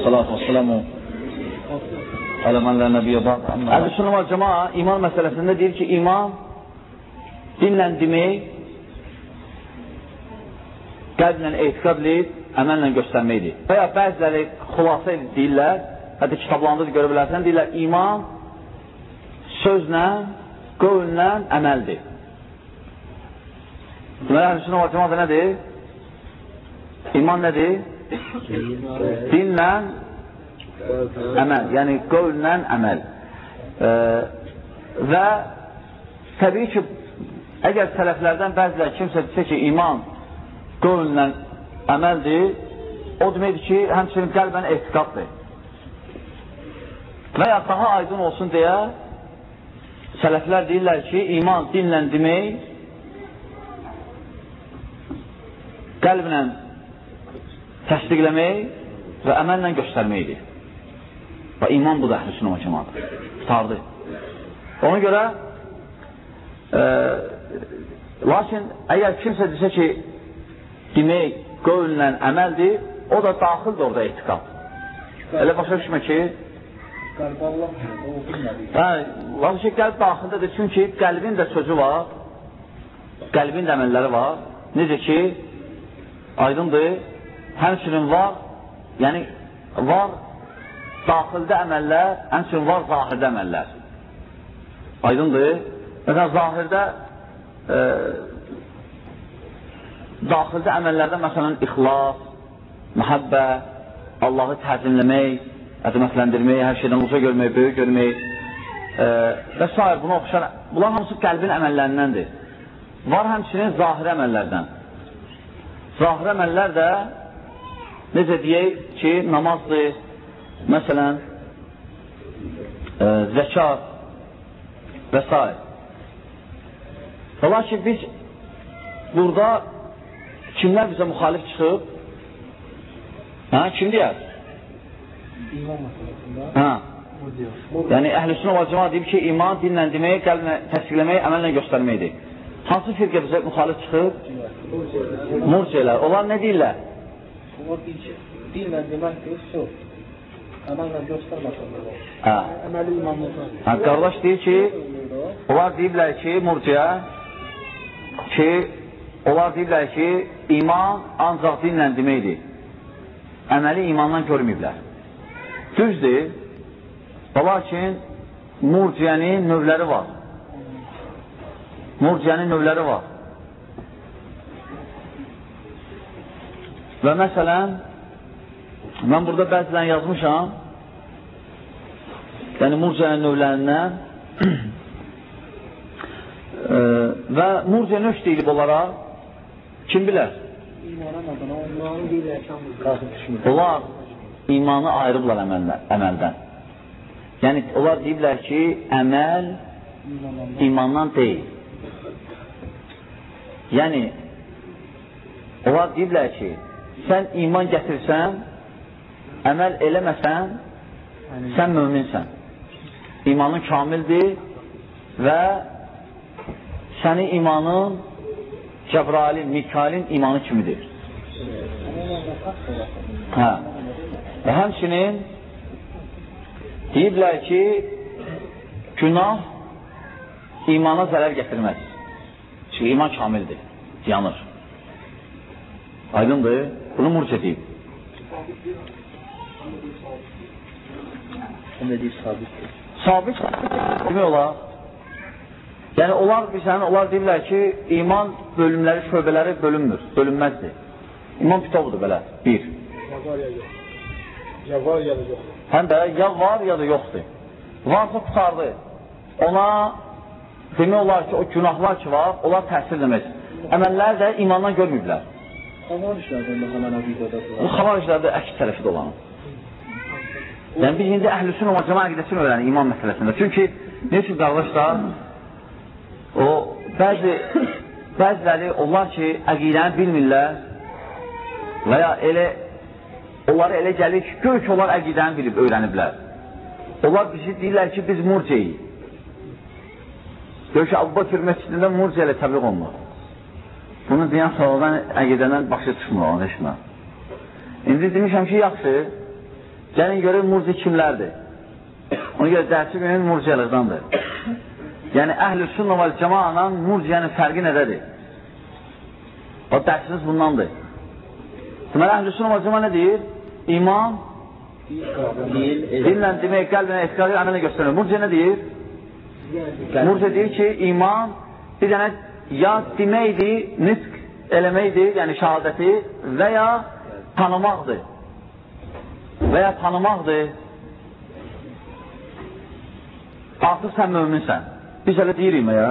Salatu və selamu aləmənlər nəbiyyə ba'd. Əhl-i-Sünnə və Cəmaə iman məsələsində deyir ki, iman dinlə demək, qəlblə etiqad edib, əməllə göstərməkdir. Və ya bəziləri xülasə deyirlər, hətta kitablarında da görə bilərsən, deyirlər, iman sözlə, qövllə əməldir. Deməli, Əhl-i-Sünnə və Cəmaə nədir? İman nədir? Dinlə əməl, yəni qövllə əməl. Və təbii ki, əgər sələflərdən bəzilər kimsə desə ki, iman qövllə əməldir, o deməkdir ki, həmçinin qəlbən etiqaddır. Və ya daha aydın olsun deyə sələflər deyirlər ki, iman dinlə demək, qəlblə təsdiqləmək və əməllə göstərməkdir. Və iman bu da Əhl-i-Sünnə və Cəmaədir. Tutardı. Ona görə lakin əgər kimsə desə ki, demək qövllə əməldir, o da daxildir orada etiqad. Elə başa düşmə ki, lakin qəlb daxildədir, çünki qəlbin də sözü var, qəlbin də əməlləri var. Necə ki, aydındır, həmçinin var, yəni var daxildə əməllər, həmçinin var zahirdə əməllər. Aydındır. Məsələn, zahirdə daxildə əməllərdə məsələn, ixlas, məhəbbə, Allahı təzimləmək, əzəmətləndirmək, hər şeydən uca görmək, böyük görmək və s. Buna oxşar. Bunlar hamısı qəlbin əməllərindəndir. Var həmçinin zahir əməllərdən. Zahir əməllər də necə deyək ki, namazdır, məsələn, zəkat və s. Və lakin biz burada kimlər bizə müxalif çıxıb? Kim deyər? İman məsələsində. Yəni, Əhl-i-Sünnə və Cəmaə deyib ki, iman dinlə demək, qəlblə təsdiqləmək, əməllə göstərməkdir. Hansı firqə bizə müxalif çıxıb? Murciyələr. Onlar nə deyirlər? Onlar deyir ki, dinlə deməkdir, söz. Əməllə göstərməkdir. Əməli imanlıdır. Qardaş deyir ki, onlar deyiblər ki, murciyə onlar deyiblər ki, iman ancaq dinlə deməkdir. Əməli imandan görməyiblər. Düzdür, lakin murciyənin növləri var. Murciyənin növləri var. Və məsələn, mən burada bəzilən yazmışam, yəni murciyənin növlərindən və murciyə növ deyilib olaraq, kim bilər? Onlar imanı ayrıblar əməldən. Yəni, onlar deyiblər ki, əməl imandan deyil. Yəni, onlar deyiblər ki, sən iman gətirsən, əməl eləməsən, sən möminsən. İmanın kamildir və sənin imanın Cəbrailin, Mikailin imanı kimidir. Və həmçinin deyiblər ki, günah imana zərər gətirməz. Çünki iman kamildir, yanır. Aydındır, bunu murciə deyib. Sabit demək olar. Yəni, onlar deyirlər ki, iman bölümləri, şöbələri bölünmür, bölünməzdir. İman bütövüdür belə, bir. Həm də ya var, ya da yoxdur. Varsa tutardı. Ona demək olar ki, o günahlar ki var, onlar təsir demək. Əməllər də imandan görməyiblər. Xavar işlərdə həmən əqidədə var. Bu xavar işlərdə əks tərəfi də olan. Yəni, biz indi Əhl-i-Sünnə və Cəmaə əqidəsini öyrənir iman məsələsində. Çünki, ne üçün qardaşlar, o, bəziləri onlar ki, əqidəni bilmirlər və ya onlara elə gəlir ki, gör ki, onlar əqidəni bilib, öyrəniblər. Onlar bizi deyirlər ki, biz murciyik. Gör ki, Əbu Bakır məscidində murciyə ilə təbliğ olunur. Bunu deyən sonradan əqidədən başa çıxmır, onu eşmə. İndi demişəm ki, yaxşı, Gəlin görək murci kimlərdir? Ona görə dərsi günün murciyalıqdandır. Yəni, əhl-i sünnə və cəmaanın murciyanın fərqi nədədir? O dərsiniz bundandır. Deməli, əhl-i sünnə və cəmaat nə deyir? İman, dillə demək, qəlbinə, etiqadı, əmələ göstərir. Murciya nə deyir? Murciya deyir ki, iman bir dənə ya deməkdir, nitq eləməkdir, yəni şəhadəti və ya tanımaqdır. Və ya tanımaqdır. Artıq sən möminsən. Biz hələ deyirik mi ya?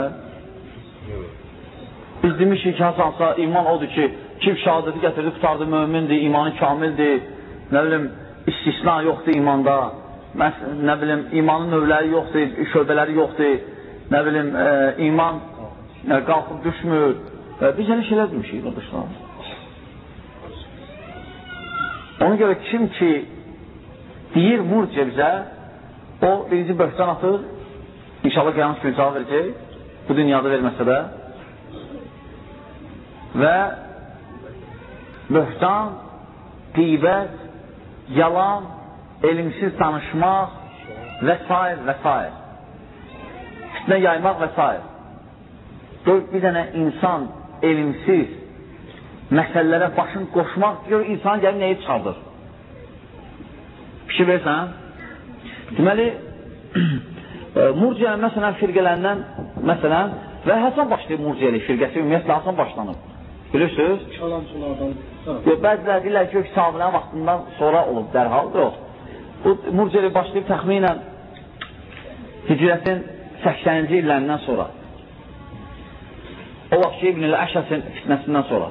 Biz demişik ki, hasansa iman odur ki, kim şəhadəti gətirdi, tutardı, mömindir, imanı kamildir, nə bilim, istisna yoxdur imanda, nə bilim, imanın növləri yoxdur, şöbələri yoxdur, nə bilim, iman qalxıb düşmür. Biz hələ şeylər demişik, qardaşlar. Ona görə kim ki deyir murciə bizə, o birinci böhtan atır, İnşallah qiyamət günü cavab verəcək, bu dünyada verməsə də. Və böhtan, qeybət, yalan, elmsiz danışmaq və s. və s. Fitnə yaymaq və s. Bir dənə insan elmsiz məsələlərə başını qoşmaq diyor, insan gəlib nəyi çıxardır? Bir şey versən? Deməli, murciyanın məsələn firqələrindən, məsələn, və Həsən başlayıb murciyəli firqəsi, ümumiyyətlə Həsən başlanıb. Bilirsiniz? Bəziləri deyirlər ki, sahabilərin vaxtından sonra olub, dərhal yox. Bu murciyəli başlayıb təxminən Hicrətin 80-ci illərindən sonra. O vaxt ki, İbn-i Əşəsin fitnəsindən sonra.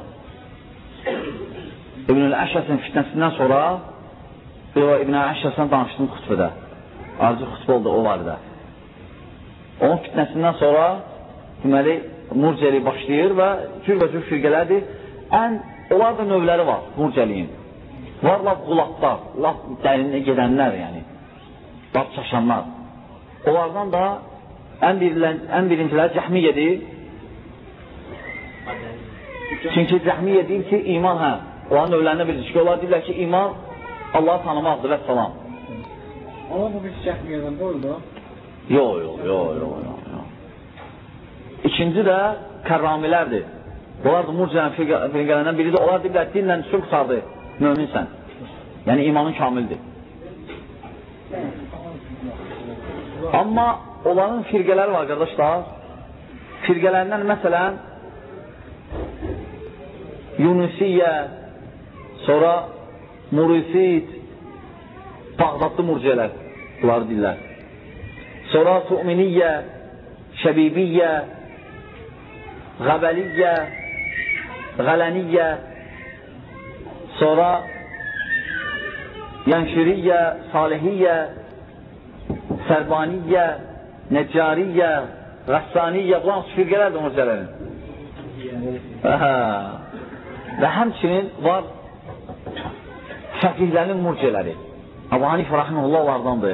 İbn-i Əşəsin fitnəsindən sonra İbn-i Əşəsən danışdım xütbədə. Arzu xütbə oldu o vardı. Onun fitnəsindən sonra deməli, murciəli başlayır və cürbəcür firqələrdir. Onlar da növləri var murciəliyin. Var laf qulatlar, laf dərinə gedənlər yəni. Laf çaşanlar. Onlardan da ən birincilər Cəhmiyyədir. Çünki Cəhmiyyə deyir ki, iman hə. Onların növlərinə bilir ki, onlar deyirlər ki, iman Allah'ı tanımaqdır və salam. Ama bu biz Cəhmiyyədən doğrudur. Yox. İkinci də kərramilərdir. Onlar da murciyanın firqələrindən biridir. Onlar deyirlər, dinlə üstün qutardı, möminsən. Yəni imanın kamildir. Amma onların firqələri var, qardaşlar. Firqələrindən məsələn Yunusiyyə, sonra Murisid, Bağdadlı murciyələr, bunları deyirlər. Sonra Tu'miniyyə, Şəbibiyyə, Qəbəliyyə, Qələniyyə, sonra Yənşiriyyə, Salihiyyə, Sərbaniyyə, Nəccariyyə, Rəssaniyyə, bunlar firqələrdir murciyələrin. Və həmçinin var fəqihlərin murciyələri. Əbu Hanifə rəhməhullah onlardandır.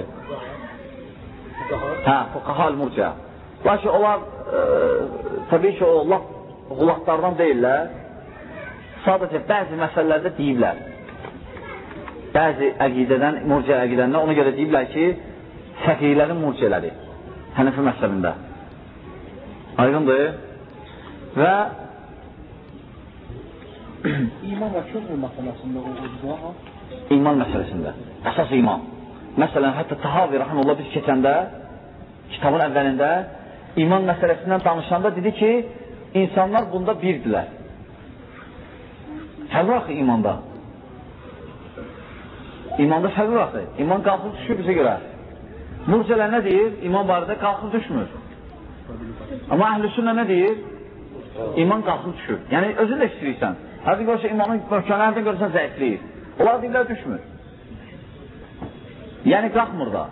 Fuqahal murciyə. Lakin onlar təbii ki, o qulatlardan deyirlər. Sadəcə bəzi məsələlərdə deyiblər. Bəzi əqidədən, murciə əqidəndən ona görə deyiblər ki, fəqihlərin murciyələri Hənifi məsələndə. Aydındır. Və İman və küfr məsələsində olacaq. İman məsələsində. Əsas iman. Məsələn, hətta Tahavi rəhməlullah biz keçəndə, kitabın əvvəlində iman məsələsindən danışanda dedi ki, insanlar bunda birdirlər. Fərq var axı imanda. İmanda fərq var axı. İman qalxıb düşür bizə görə. Murciələr nə deyir? İman barədə qalxıb düşmür. Amma əhl-i sünnə nə deyir? İman qalxıb düşür. Yəni, özün də istəyirsən. Hətta görürsə, imanın möhkəmlərdən görürsən zəifləyir. Onlar deyirlər düşmür. Yəni, qalxmır da.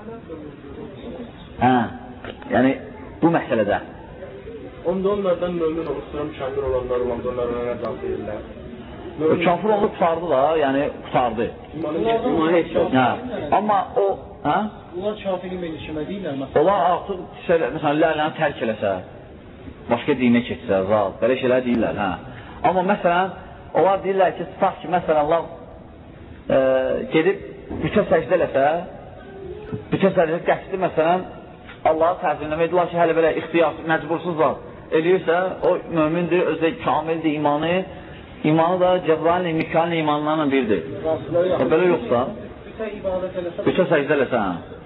Yəni, bu məsələdə. Onda onlardan mömin olursan, kafir olanlar olanda onlardan nə cavab verirlər? Kafir olub qutardı da, yəni qutardı. İmanı heç yox. Amma o... Onlar kafirin menişimə deyirlər. Onlar artıq, məsələn, lələni tərk eləsə, başqa dinə keçsə, zat, belə şeylər deyirlər. Amma məsələn, onlar deyirlər ki, tutaq ki, məsələn, Allah gedib bütə səcdə eləsə, bütə səcdə qəsdi məsələn, Allah'a təzimləmə edirlər ki, hələ belə ixtiyar, məcbursuzlar eləyirsə, o mömindir, özü kamildir imanı da Cəbraillə, Mikaillə imanlarla birdir. Belə yoxsa, bütə səcdə eləsə,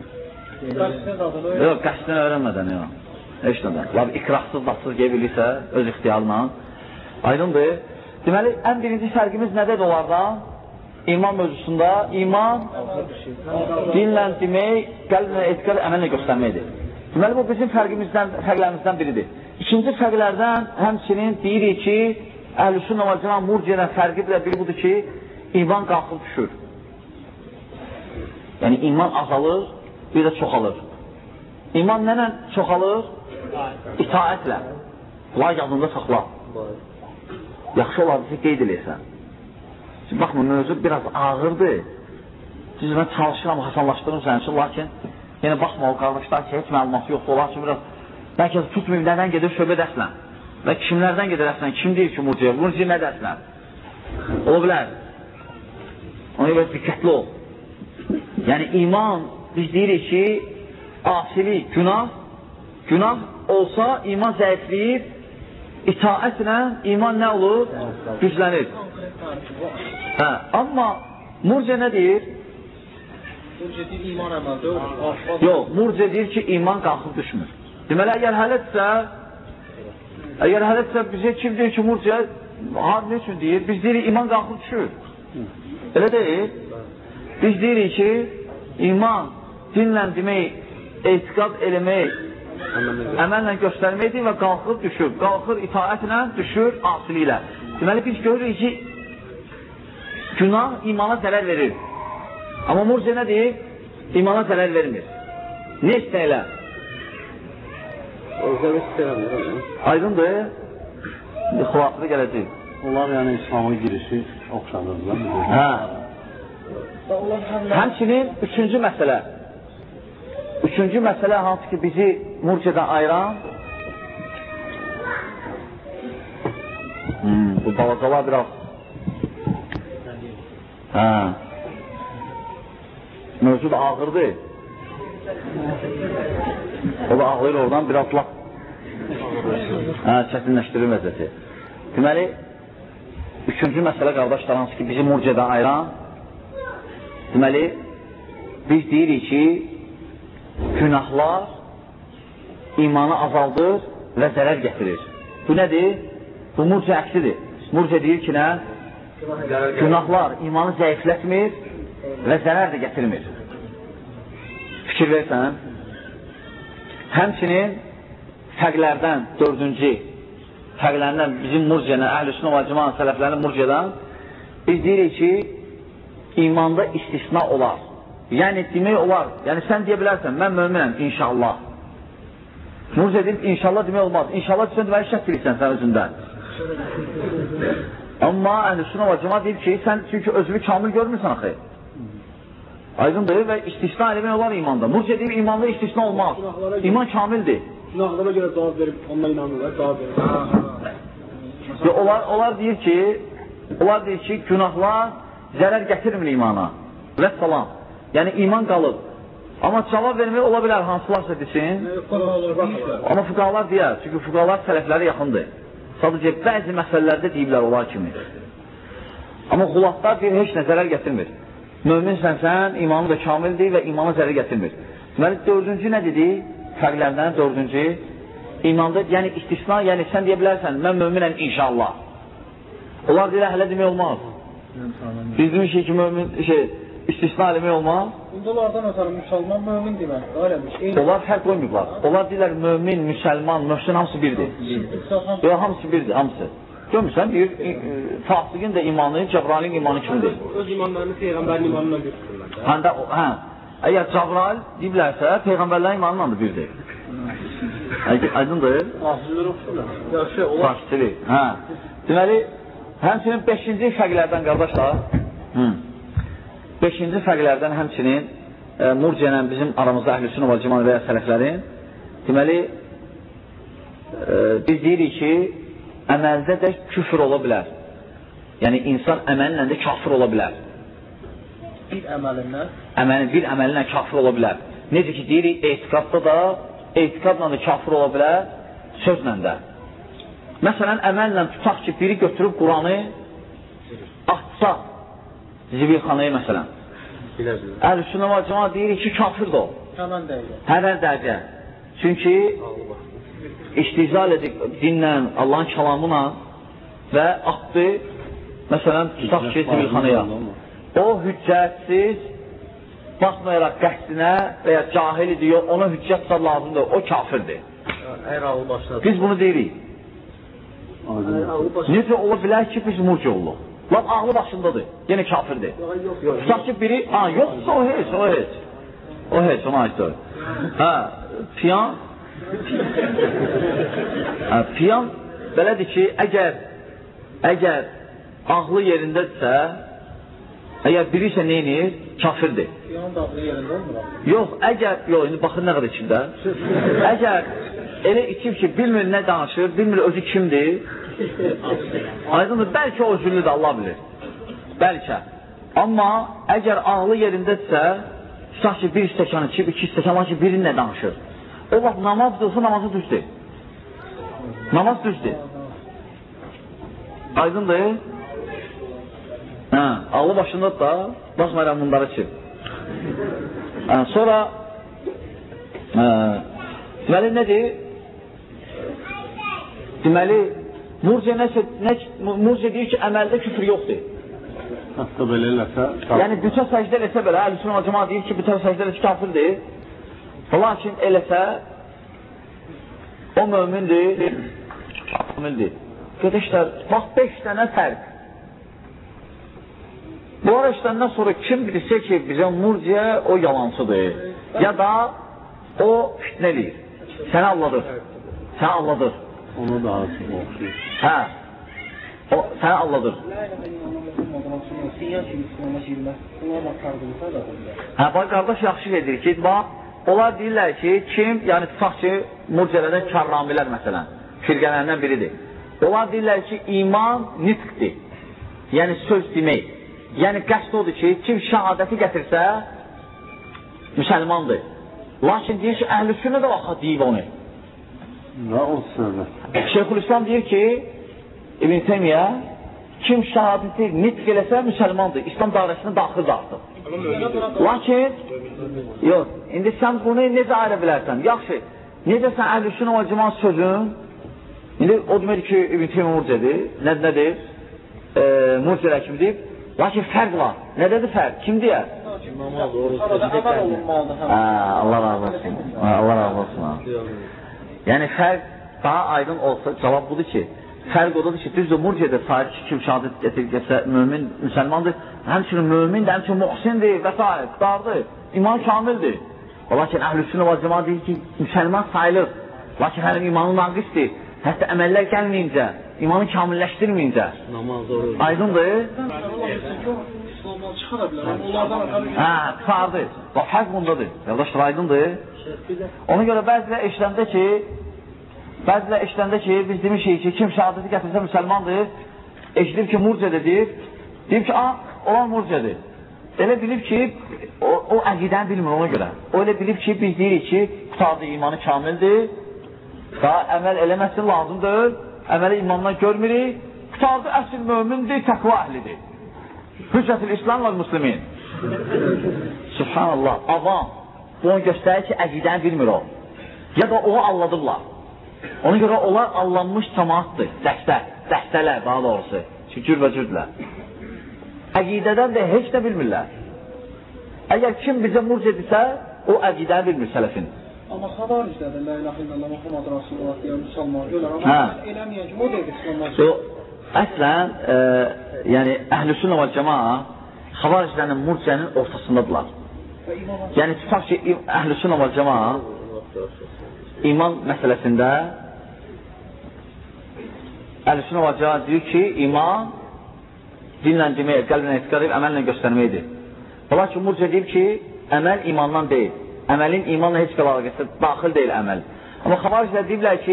yox, qəsdini öyrənmədən, yox. Heç nədən. Lab ikrahsız, batsız qeyb eləyirsə, öz ixtiyarla. Aydındır. Deməli, ən birinci fərqimiz nədir onlardan? İman mövzusunda, iman dinlə demək, qəlblə, etiqad, əməllə göstərməkdir. Deməli, bu bizim fərqlərimizdən biridir. İkinci fərqlərdən həmçinin deyirik ki, Əhl-i-Sünnə və Cəmaət murciənin fərqi biri budur ki, iman qalxıb düşür. Yəni, iman azalır, bir də çoxalır. İman nənə çoxalır? İtaətlə. Bunlar yadında saxla. Yaxşı olardı ki, qeyd eləyəsən. Şimdi baxma, mövzu biraz ağırdır. Siz mən çalışıram, hasanlaşdırım sənin üçün, lakin yenə baxma o qardaşlar ki, heç məlumatı yoxdur, olar ki, biraz bəlkə tutmayıb, nədən gedir, söhbət əslən. Və kimlərdən gedir əslən, kim deyir ki, murciə? Murciə nədir əslən? Ola bilər. Ona görə diqqətli ol. Yəni, iman, biz deyirik ki, asilik, günah olsa, iman zəifləyir, itaətlə iman nə olur? Güclənir. Amma murciə nə deyir? Murciə deyir, iman əməldə olur. Yox, murciə deyir ki, iman qalxıb düşmür. Deməli, əgər hələtsə, bizə kim deyir ki, murciə, nə üçün deyir? Biz deyirik, iman qalxıb düşür. Elə deyil. Biz deyirik ki, iman dinlə demək, etiqad eləmək, əməllə göstərməkdir və qalxır, düşür. Qalxır itaətlə, düşür asiliklə. Deməli, biz görürük ki, günah imana zərər verir. Amma murciə nə deyir? İmana zərər vermir. Ne istəyirlər? Aydındır. Xülasıda gələcək. Onlar yəni İslam'a girişi oxşanırlar. Həmçinin üçüncü məsələ hansı ki bizi murciədən ayıran bu balacalar biraz mövcud ağırdır. O da ağlayır oradan biraz laf çətinləşdirir vəziyyəti. Deməli, üçüncü məsələ qardaşlar hansı ki bizi murciədən ayıran, deməli, biz deyirik ki günahlar imanı azaldır və zərər gətirir. Bu nədir? Bu murciə əksidir. Murciə deyir ki, nə? Günahlar imanı zəiflətmir və zərər də gətirmir. Fikir versən. Həmçinin fərqlərdən, dördüncü fərqlərindən bizim murciədən, Əhl-i-Sünnə və Cəmaət sələflərinin murciədən biz deyirik ki, imanda istisna olar. Yəni, demək olar. Yəni, sən deyə bilərsən, mən möminəm, inşallah. Murciə deyib, inşallah demək olmaz. İnşallah sən deməli şək bilirsən sən özündən. Amma Əhl-i-Sünnə və Cəmaət deyib ki, sən çünki özünü kamil görmürsən axı. Aydındır və istisna eləmək olar imanda. Murciə deyib, imanda istisna olmaz. İman kamildir. Günahlara görə cavab verib, onunla inanırlar, cavab verir. Onlar deyir ki, günahlar zərər gətirmir imana. Və salam. Yəni, iman qalıb. Amma cavab vermək ola bilər, hansılarsa desin. Amma fuqahalar deyər. Çünki fuqahalar sələfləri yaxındır. Sadəcə, bəzi məsələlərdə deyiblər onlar kimi. Amma xulaflar deyir, heç nə zərər gətirmir. Möminsən sən, imanı da kamildir və imana zərər gətirmir. Deməli, dördüncü nə dedi? Fərqlərdən dördüncü. İmanda, yəni istisna, yəni sən deyə bilərsən, mən möminəm inşallah. Onlar deyirlər, hələ demək olmaz. Biz demişik ki, istisna eləmək olmaz. Bundalardan ötürü müsəlman mömin demək. Onlar fərq qoymuyublar. Onlar deyirlər, mömin, müsəlman, möhsin hamısı birdir. Yox, hamısı birdir, hamısı. Görmürsən, deyir, fasiqin də imanı, Cəbrailin imanı kimidir. Öz imanlarını Peyğəmbərin imanına götürürlər. Əgər Cəbrail deyiblərsə, Peyğəmbərlərin imanla da birdir. Aydındır? Fasiqlər oxşurlar. Fasiqdir. Deməli, həmçinin 5-ci fərqlərdən, qardaşlar, 5-ci fərqlərdən həmçinin murciə bizim aramızda Əhl-i-Sünnə və Cəmaət və ya sələflərin, deməli, biz deyirik ki, əməldə də küfür ola bilər. Yəni, insan əməllə də kafir ola bilər. bir əməlindən? Bir əməlindən kafir ola bilər. Necə ki, deyirik, etiqadda da, etiqadla da kafir ola bilər, sözlə də. Məsələn, əməllə tutaq ki, biri götürüb Quranı atsa, zibilxanaya məsələn. Əhl-i-Sünnə və Cemaat deyirik ki, kafirdir o. Hər dərəcə. Çünki iştizal edik dinlə, Allahın kəlamına və atdı, məsələn, tutaq ki, zibilxanaya. O hüccətsiz, baxmayaraq qəsdinə və ya cahil ediyor, ona hüccət lazımdır, o kafirdir. Biz bunu deyirik. Necə ola bilər ki, biz murci olduq? Laf ağlı başındadır, yenə kafirdir. Tutaq ki, biri, yoxsa o heç. O heç, ona aiddir. Piyan belədir ki, əgər ağlı yerindədirsə, əgər biri isə neyinir? Kafirdir. Piyan da ağlı yerində olmur? Yox, indi baxın nə qədər içində. Əgər elə içib ki, bilmir nə danışır, bilmir özü kimdir, aydındır, bəlkə o üzüllüdür, Allah bilir. Bəlkə. Amma əgər ağlı yerindədirsə, tutaq ki, bir stəkan içib, iki stəkan var ki, biri nə danışır. O vaxt namaz olsa namazı düzdür. Namaz düzdür. Aydındır. Ağlı başındadır da, baxmayaraq bunları içib. Sonra deməli nədir? Deməli, Murciə deyir ki, əməldə küfür yoxdur. Hətta belə eləsə... Yəni, bütə səcdə eləsə belə, Əhl-i-Sünnə və Cemaat deyir ki, bütə səcdə eləsə kafirdir. Lakin eləsə, o mömindir. Qədəşlər, bax, 5 dənə fərq. Bu ara işləndən sonra kim bilirsə ki, bizə Murciə o yalancıdır. Ya da o fitnə eləyir. Səni alladır. Onu da açıq oxşuyur. O səni alladır. Bax, qardaş yaxşı edir ki, bax, onlar deyirlər ki, kim, yəni tutaq ki, Murciələrdən kərramilər məsələn, firqələrindən biridir. Onlar deyirlər ki, iman nitqdir, yəni söz demək. Yəni qəsd odur ki, kim şəhadəti gətirsə, müsəlmandır. Lakin deyir ki, Əhl-i-Sünnə də vaxta deyib onu. Nə o sözü? Şeyxülislam deyir ki, İbn Teymiyyə, kim şəhadəti nitq eləsə, müsəlmandır. İslam dairəsinə daxildir artıq. Lakin, yox, indi sən bunu necə ayrı bilərsən? Yaxşı, necə sən Əhl-i-Sünnə və Cemaat sözün, indi o deməkdir ki, İbn Teymiyyə murciədir, nədir? Murciələr kimi deyib. Lakin fərq var. Nədədir fərq? Kim deyər? Namaz, oruç, əməl olunmalıdır. Allah razı olsun. Allah razı olsun. Yəni fərq daha aydın olsa, cavab budur ki, fərq odadır ki, düzdür, Murciədə sahib ki, kim şəhadət gətirsə, mömin, müsəlmandır, həmçinin mömindir, həmçinin muhsindir və s. Qıdardır, iman kamildir. Lakin Əhl-i-Sünnə və Cemaat deyir ki, müsəlman sayılır. Lakin həlim imanı naqisdir. Hətta əməllər gəlməyincə, imanı kamilləşdirməyincə. Aydındır? Qıdardır. Bax, fərq bundadır. Yoldaşlar, aydındır? Ona görə bəzilər eşləndə ki, biz demişik ki, kim şəhadəti gətirsə müsəlmandır, eşidir ki, Murciədir, deyib ki, olan Murciədir. Elə bilib ki, o əqidəni bilmir ona görə. O elə bilib ki, biz deyirik ki, qutardı imanı kamildir, daha əməl eləməsin lazımdır, əməli imandan görmürük, qutardı əsl mömindir, təqva əhlidir. Hüccətül İslam və Müslümin. Subhanallah, avam, bu onu göstərir ki, əqidəni bilmir o. Ya da onu alladıblar. Ona görə onlar allanmış cəmaatdır, dəstələr daha doğrusu, cür və cürdlər. Əqidədən də heç nə bilmirlər. Əgər kim bizə murciədirsə, o əqidəni bilmir sələfin. Amma xavaricdədir, la ilahe illallah, Muhammed Rasulullah deyən müsəlman görər. Amma eləməyən ki, o deyir İslamdan. Əslən, yəni Əhl-i-Sünnə və Cemaat xavariclərin murciənin ortasındadırlar. Yəni tutaq ki, Əhl-i-Sünnə və Cemaat iman məsələsində Əhl-i-Sünnə və Cemaat deyir ki, iman dinlə demək, qəlblə etiqad edib, əməllə göstərməkdir. Lakin murciə deyir ki, əməl imandan deyil. Əməlin imanla heç bir əlaqəsi daxil deyil əməl. Amma xavariclər deyiblər ki,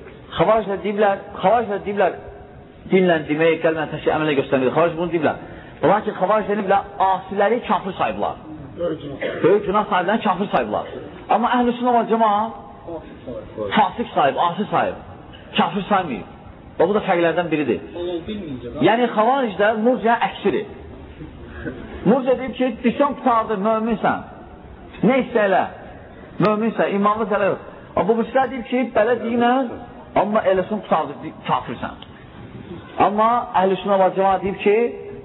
xavariclər deyiblər dinlə demək, qəlblə təşkil əməllə göstərməkdir. Xavaric bunu deyiblər. Olar ki, xavaric deniblər, asiləri kafir sayıblar. Böyük günah sahiblərini kafir sayıblar. Amma əhl-i sünnə və cemaat fasik sayıb, asi sayıb, kafir saymayıb. Və bu da fərqlərdən biridir. Yəni, xavaricdə murciə əksiri. Murciə deyib ki, düşən qutardı, möminsən. Nə isə elə? Möminsən, imanlı sələ yox. Bu müşrə deyib ki, belə deyilən, amma eləsin qutardı, kafirsən. Amma əhl-i sünnə və cemaat deyib ki,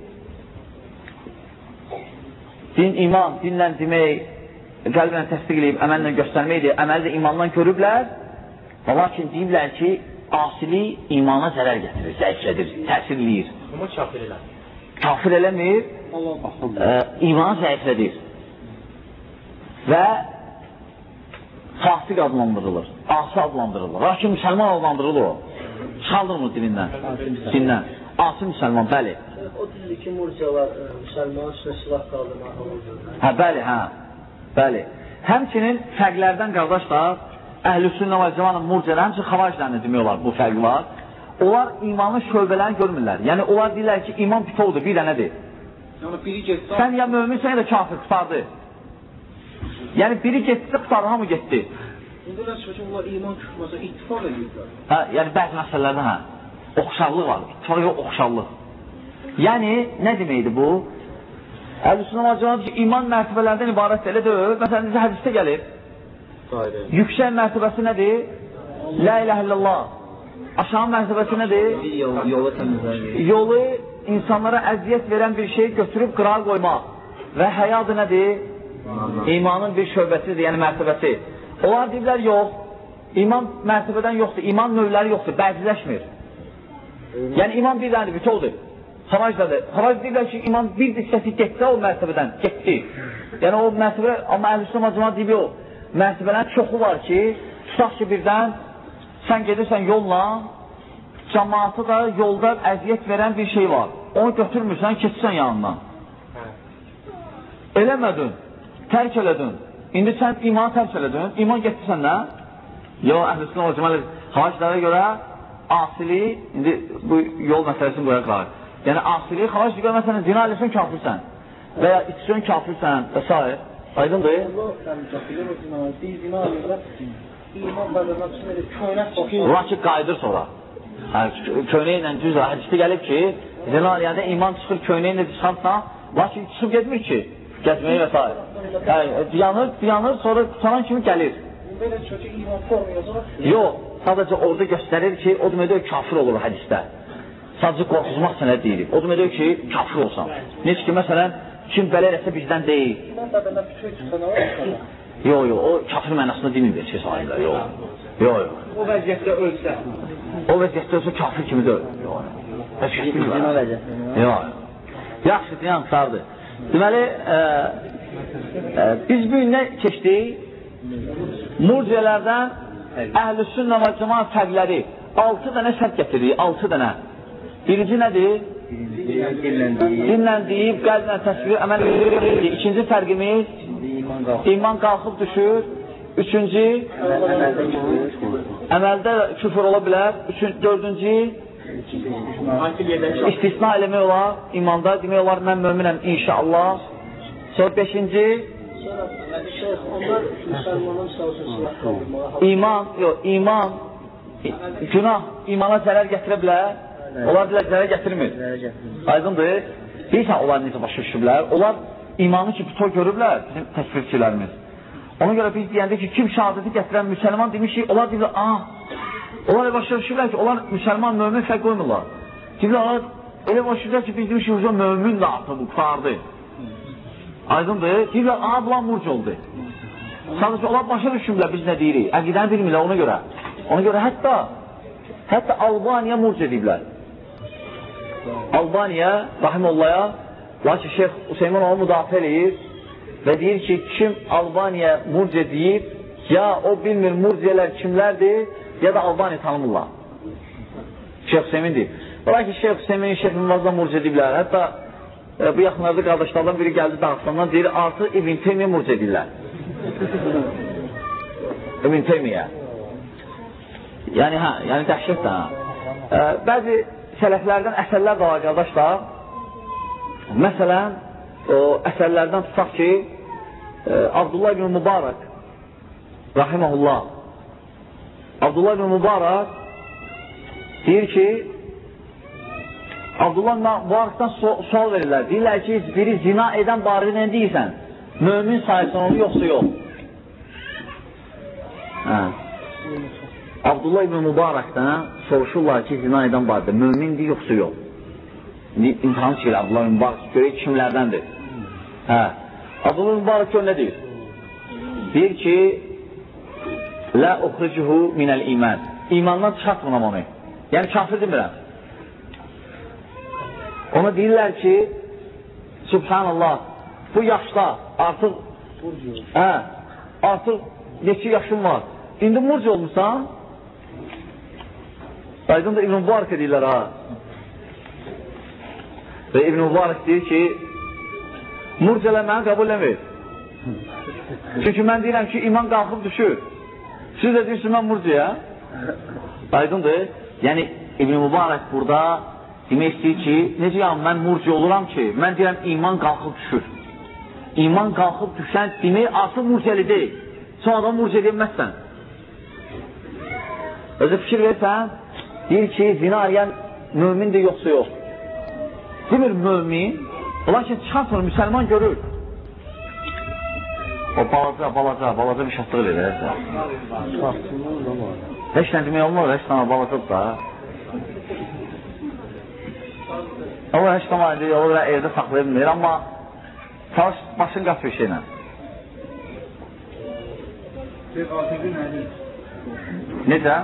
din, iman, dinlə demək, qəlblə təsdiq edib, əməllə göstərməkdir, əməli də imandan görüblər, və lakin deyiblər ki, asili imana zərər gətirir, zəiflədir, təsirləyir. Amma kafir eləmir. Kafir eləmir, imana zəiflədir. Və fasik adlandırılır, asi adlandırılır. Lakin müsəlman adlandırılır o. Çıxaldırmır dilindən, dindən. Asi müsəlman, bəli. O dildir ki, murciyalar müsəlmanın üstünə silah qaldırmaq olur. Hə, bəli, hə. Bəli. Həmçinin fərqlərdən qardaşlar, əhl-i sünnə və cəmanın murciyalar, həmçinin xavariclərini demək olar, bu fərq var. Onlar imanın şöbələrini görmürlər. Yəni, onlar deyirlər ki, iman bitovdur, bir dənədir. Sən ya möminsən, ya da kafir, qutardı. Yəni, biri getdi, qutardı, hamı getdi. İndi nə çıxır ki, onlar iman tutmasa, ittifak edirlər. Hə, yəni, bəzi məsələlərdə, hə, oxşarlıq var, ittifak yox, oxşarlıq. Yəni, nə deməkdir bu? Əhl-i sünnə və cəmaat ki, iman mərtəbələrdən ibarət elə deyil. Məsələn, necə hədisdə gəlir? Yüksək mərtəbəsi nədir? La ilahe illallah. Aşağı mərtəbəsi nədir? Yolu insanlara əziyyət verən bir şey götürüb qırağa qoymaq. Və həyadır nədir? İmanın bir şöbəsidir, yəni mərtəbəsi. Onlar deyirlər, yox. İman mərtəbədən yoxdur, iman növləri yoxdur, bəziləşmir. Yəni, iman bir dənədir, bütoldur. Xavaricdadır. Xavaric deyirlər ki, iman bir hissəsi getsə o mərtəbədən, getdi. Yəni o mərtəbə, amma əhl-i sünnə və cəmaat deyib o, mərtəbələrin çoxu var ki, tutaq ki birdən, sən gedirsən yolla, cəmaatı da yolda əziyyət verən bir şey var. Onu götürmürsən, keçsən yanından. Eləmədin, tərk elədin. İndi sən imanı tərk elədin, iman getdi səndən. Yox, əhl-i sünnə və cəmaat xavariclərə görə asili, indi bu yol məsələsini qoyaq qalır. Yəni, asili, xaric digər, məsələn, zina eləsən kafirsən və ya içsən kafirsən və s. Aydındır? Ola ki, qayıdır sonra. Köynə ilə düz hədisdə gəlib ki, zina eləyəndə iman çıxır, köynə ilə çıxartla, lakin çıxıb getmir ki, getməyi və s. Dayanır, sonra tutanan kimi gəlir. Yox, sadəcə orada göstərir ki, o deməkdə kafir olur hədisdə. Sadəcə qorxuzmaq sənə deyilir. O deməkdir ki, kafir olsan. Necə ki, məsələn, kim belə eləsə bizdən deyil. Yox, o kafir mənasında demir ki, sahiblər, yox. O vəziyyətdə ölsə. O vəziyyətdə ölsə kafir kimi deyil. Yox. Yaxşı, deyən qısardır. Deməli, biz bu gün nə keçdik? Murciələrdən əhl-i sünnə və cəmaat fərqləri 6 dənə şərt getirir, 6 dənə. Birinci nədir? Dinlə deyib, qəlblə təsvir, əməl edir. İkinci fərqimiz, iman qalxıb düşür. Üçüncü, əməldə küfür ola bilər. Dördüncü, istisna eləmək olar, imanda demək olar, mən möminəm, inşallah. Sonra beşinci, iman, günah, imana zərər gətirə bilər. Onlar dilə zərər gətirmir. Aydındır. Deyirsən, onlar necə başa düşürlər? Onlar imanı ki, bütöv görüblər, bizim təsvirçilərimiz. Ona görə biz deyəndə ki, kim şəhadəti gətirən müsəlman demiş ki, onlar deyirlər, onlar başa düşürlər ki, onlar müsəlman, mömin fərq qoymurlar. Deyirlər, onlar elə başa düşürlər ki, biz demiş ki, mömin də artıq bu, qutardı. Aydındır. Deyirlər, bunlar murc oldu. Sadəcə, onlar başa düşürlər biz nə deyirik. Əqidəni bilmirlər ona görə. Ona görə hətta Albaniya murc ediblər. Albaniya, rahimullahya, lakin Şeyx Hüseymin onu müdafiə eləyir və deyir ki, kim Albaniya murc deyib, ya o bilmir murciyələr kimlərdir, ya da Albaniya tanımırlar. Şeyx Hüseymin deyib. Lakin Şeyx Hüseymin, Şeyx Mümazda murc ediblər. Hətta bu yaxınlarda qardaşlardan biri gəldi Dağıstandan, deyir, artıq İbn Teymiyyə murc edirlər. İbn Teymiyyə. Yəni dəhşət də. Bəzi sələflərdən əsərlər də var, qardaşlar. Məsələn, o əsərlərdən tutaq ki, Abdullah ibn Mübarək, rahiməhullah, Abdullah ibn Mübarək deyir ki, Abdullah ibn Mübarəkdən sual verirlər. Deyirlər ki, biri zina edən barədə nə deyirsən? Mömin sayısan onu, yoxsa yox? Abdullah ibn Mübarəkdən soruşurlar ki, zina edən barədə mömindir, yoxsa yox? İmtihan çəkir Abdullah ibn Mübarək, görək kimlərdəndir? Abdullah ibn Mübarək gör nə deyir? Deyir ki, Lə uxricuhu minəl iman. İmandan çıxartmıram onu. Yəni, kafir demirəm. Ona deyirlər ki, Subhanallah, bu yaşda artıq neçə yaşın var. İndi murci olmuşsan, aydın da İbn Mübarək deyirlər ha. Və İbn Mübarək deyir ki, murciələr məni qəbul eləmir. Çünki mən deyirəm ki, iman qalxıb düşür. Siz də deyirsiniz, mən murciyə. Aydındır. Yəni, İbn Mübarək burada demək istəyir ki, necə yəni, mən murci oluram ki, mən deyirəm, iman qalxıb düşür. İman qalxıb düşən demək artıq murciəli deyil. Sonra adam murciə deyilməzsən. Özü fikir versən, deyir ki, zina eləyən mömindir, yoxsa yox. Demir mömin, lakin çıxartmır, müsəlman görür. O balaca bir şatlıq edir. Heç nə demək olmaz, heç nə balacadır da. O heç nə deyil, o evdə saxlaya bilmir, amma çalış başın qaç bir şeylə. Necə?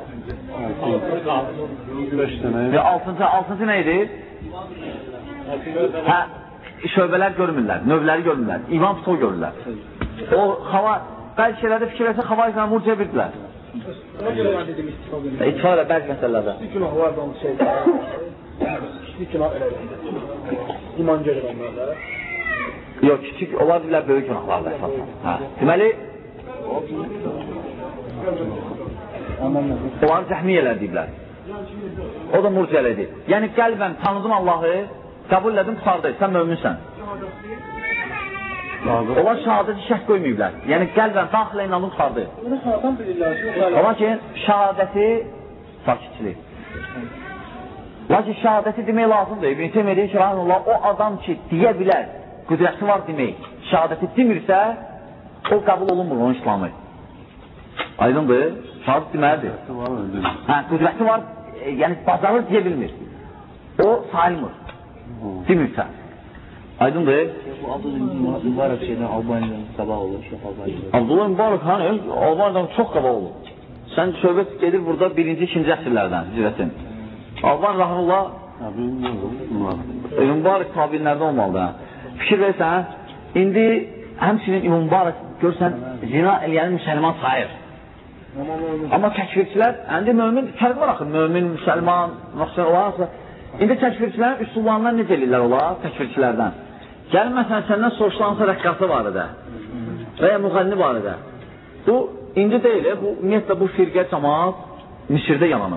6-cı nə idi? Şöbələr görmürlər, növləri görmürlər, İmam Pütov görürlər. O, bəzi şeylərdə fikir versə, xava ilə murciə bildilər. İttifaq elə bəzi məsələlərdə. Kiçik günah var da onun şeydə. Kiçik günah elə. İman gelir onlarda. Yox, kiçik, onlar deyirlər, böyük günahlardır əsasən. Deməli, onları cəhmiyyələr deyirlər. O da murciəlidir. Yəni, qəlbən tanıdım Allahı, qəbul elədim, qutardı, sən möminsən. Onlar şəhadəti şək qoymayıblar. Yəni, qəlbən, daxilə inandım, qutardı. Bunu sağdan bilirlər. Lakin, şəhadəti sakitçilik. Lakin, şəhadəti demək lazımdır. İbn Teymiyyə deyir ki, o adam ki, deyə bilər, qüdrəti var demək, şəhadəti demirsə, o qəbul olunmur, onun İslamı. Aydındır, şəhadət deməlidir. Qüdrəti var, yəni bacarır deyə bilmir. O sayılmır, demirsə. Aydındır. Bu Abdullah Mübarək şeydən Albaniyadan qabaq olur. Abdullah Mübarək, hani, Albaniyadan çox qabaq olur. Sən söhbət gedir burada 1-ci, 2-ci əsrlərdən, hicrətin. Alban Rahmanullah, Mübarək tabinlərdə olmalıdır. Fikir versən, indi həmçinin İmam Mübarək görsən, zina eləyəni müsəlman sayır. Amma təkfirçilər, indi mömin, fərq var axı, mömin, müsəlman, müsəlman olarsa, indi təkfirçilərin üsullarından necə eləyirlər olar, təkfirçilərdən? Gəlin, məsələn, səndən soruşlansa rəqqası barədə və ya müğənni barədə. Bu, indi deyil, ümumiyyətlə, bu firqə cəmaat Misirdə yananır.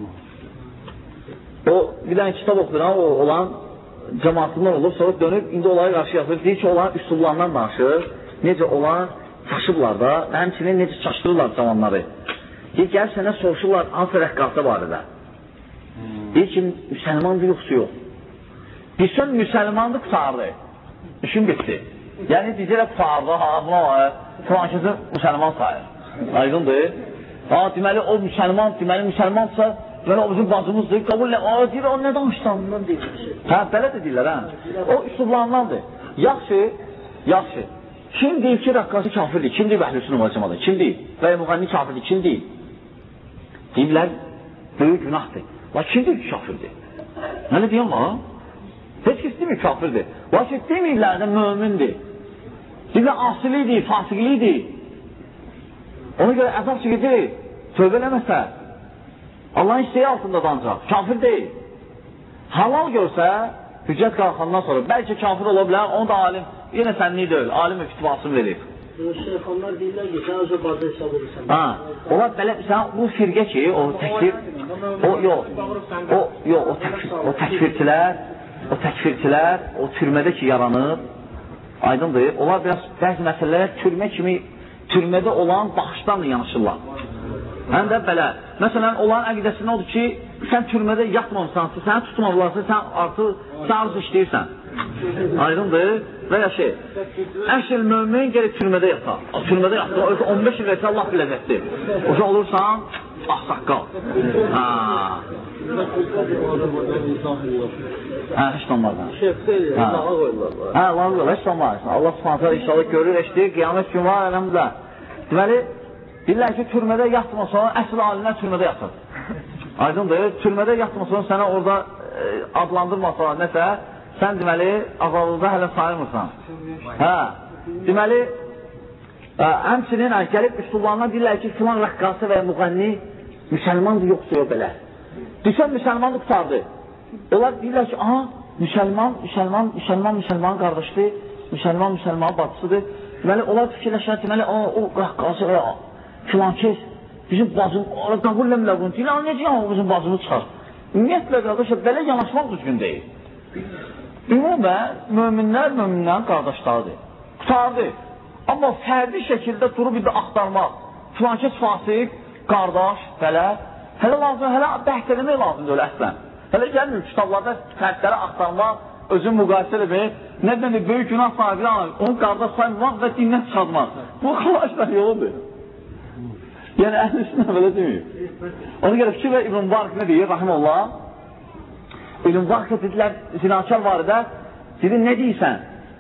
O, bir dənə kitab oxudan, o olan cəmaatından olub, sonra dönüb, indi onları qarşı yazır, deyir ki, onların üsullarından danışır, necə onlar çaşıblar da, həmçinin necə çaşdırırlar cavanları. Deyir, gəl sənə soruşurlar, hansı rəqqası barədə. Deyir ki, müsəlmandır, yoxsa yox. Deyirsən, müsəlmandır, qutardı. İşin bitti. Yəni, deyirək, qutardı, buna var, filankəsi müsəlman sayır. Aydındır. Deməli, o müsəlman, deməli, müsəlmansa, deməli, o bizim bacımızdır, qəbul elə, deyir, o nə danışdan? Belə də deyirlər, o üsullarındandır. Yaxşı. Kim deyir ki, rəqqası kafirdir? Kim deyir əhlüsün mücəmadır? Kim deyir? Və ya müğənni kafirdir? Kim deyir? Deyirlər, böyük günahdır. Kim deyir ki, kafirdir? Nələ deyəm ha? Heç kəs demir kafirdir. Lakin demirlər də mömindir. Deyirlər, asilidir, fasiqlidir. Ona görə əsas çekidir, tövbə eləməsə, Allahın istəyi altında dancaq, kafir deyil. Halal görsə, hüccət qalxandan sonra, bəlkə kafir ola bilər, onu da alim, yenə sənliyi deyil, alim iftivasını verir. Şeyxanlar deyirlər ki, sən özü bazı hesab olursan. Ola belə, sən bu firqə ki, o təkfir, o təkfirçilər, o təkfirçilər, o türmədə ki yaranıb, aydındır, onlar biraz bəzi məsələlər türmə kimi, türmədə olan baxışlarla yanaşırlar. Həm də belə, məsələn, onların əqidəsində odur ki, sən türmədə yatmamısansa, səni tutmamılarsa, sən artıq arzu işləyirsən. Aydındır və ya şey, əsl mömin gəlib türmədə yatar. Türmədə yatar, 15 il versə Allah biləcəkdir. O şey olursan, axsaqqal. Heç olmazdan. Heç olmaz. Allah subhanətə inşallah görür, eşdir, qiyamət gün var, əlhamdülə. Deməli, deyirlər ki, türmədə yatmasan, əsl alimlər türmədə yatır. Aydındır, türmədə yatmasan, sənə orada adlandırmasan, nəsə, sən deməli, azallıqda hələ sayılmırsan. Deməli, həmçinin gəlib üsullarına deyirlər ki, filan rəqqası və ya müğənni müsəlmandır, yoxsa yox belə. Düşən müsəlmandır, qutardı. Onlar deyirlər ki, aha, müsəlman qardaşdır, müsəlman bacısıdır. Deməli, onlar fikirləşən, deməli, o rəqqası və ya filan kes, bizim bacımız, orada qabulləmlə bunu deyirlər, necə o bizim bacımız çıxar? Ümumiyyətlə, qardaşlar, belə yanaşmaq düzgün deyil. Ümumən, möminlərin qardaşlarıdır. Qutardı. Amma fərdi şəkildə durub bir də axtarmaq, filan kes fasik, qardaş, belə, hələ lazım, hələ bəhs eləmək lazımdır öyle əslən. Hələ gəlmir, kitablarda fərdləri axtarmaq, özün müqayisə eləmək, nədən böyük günah sahibi onu qardaş saymaq və dindən çıxartmaq. Bu xalaşlar yoludur. Yəni, əhl-i belə deməyib. Ona görə fikir və İbn Mübarək nə deyir, rahiməllah? İbn Mübarək dedilər, zinakar var edə, dedi, nə deyirsən?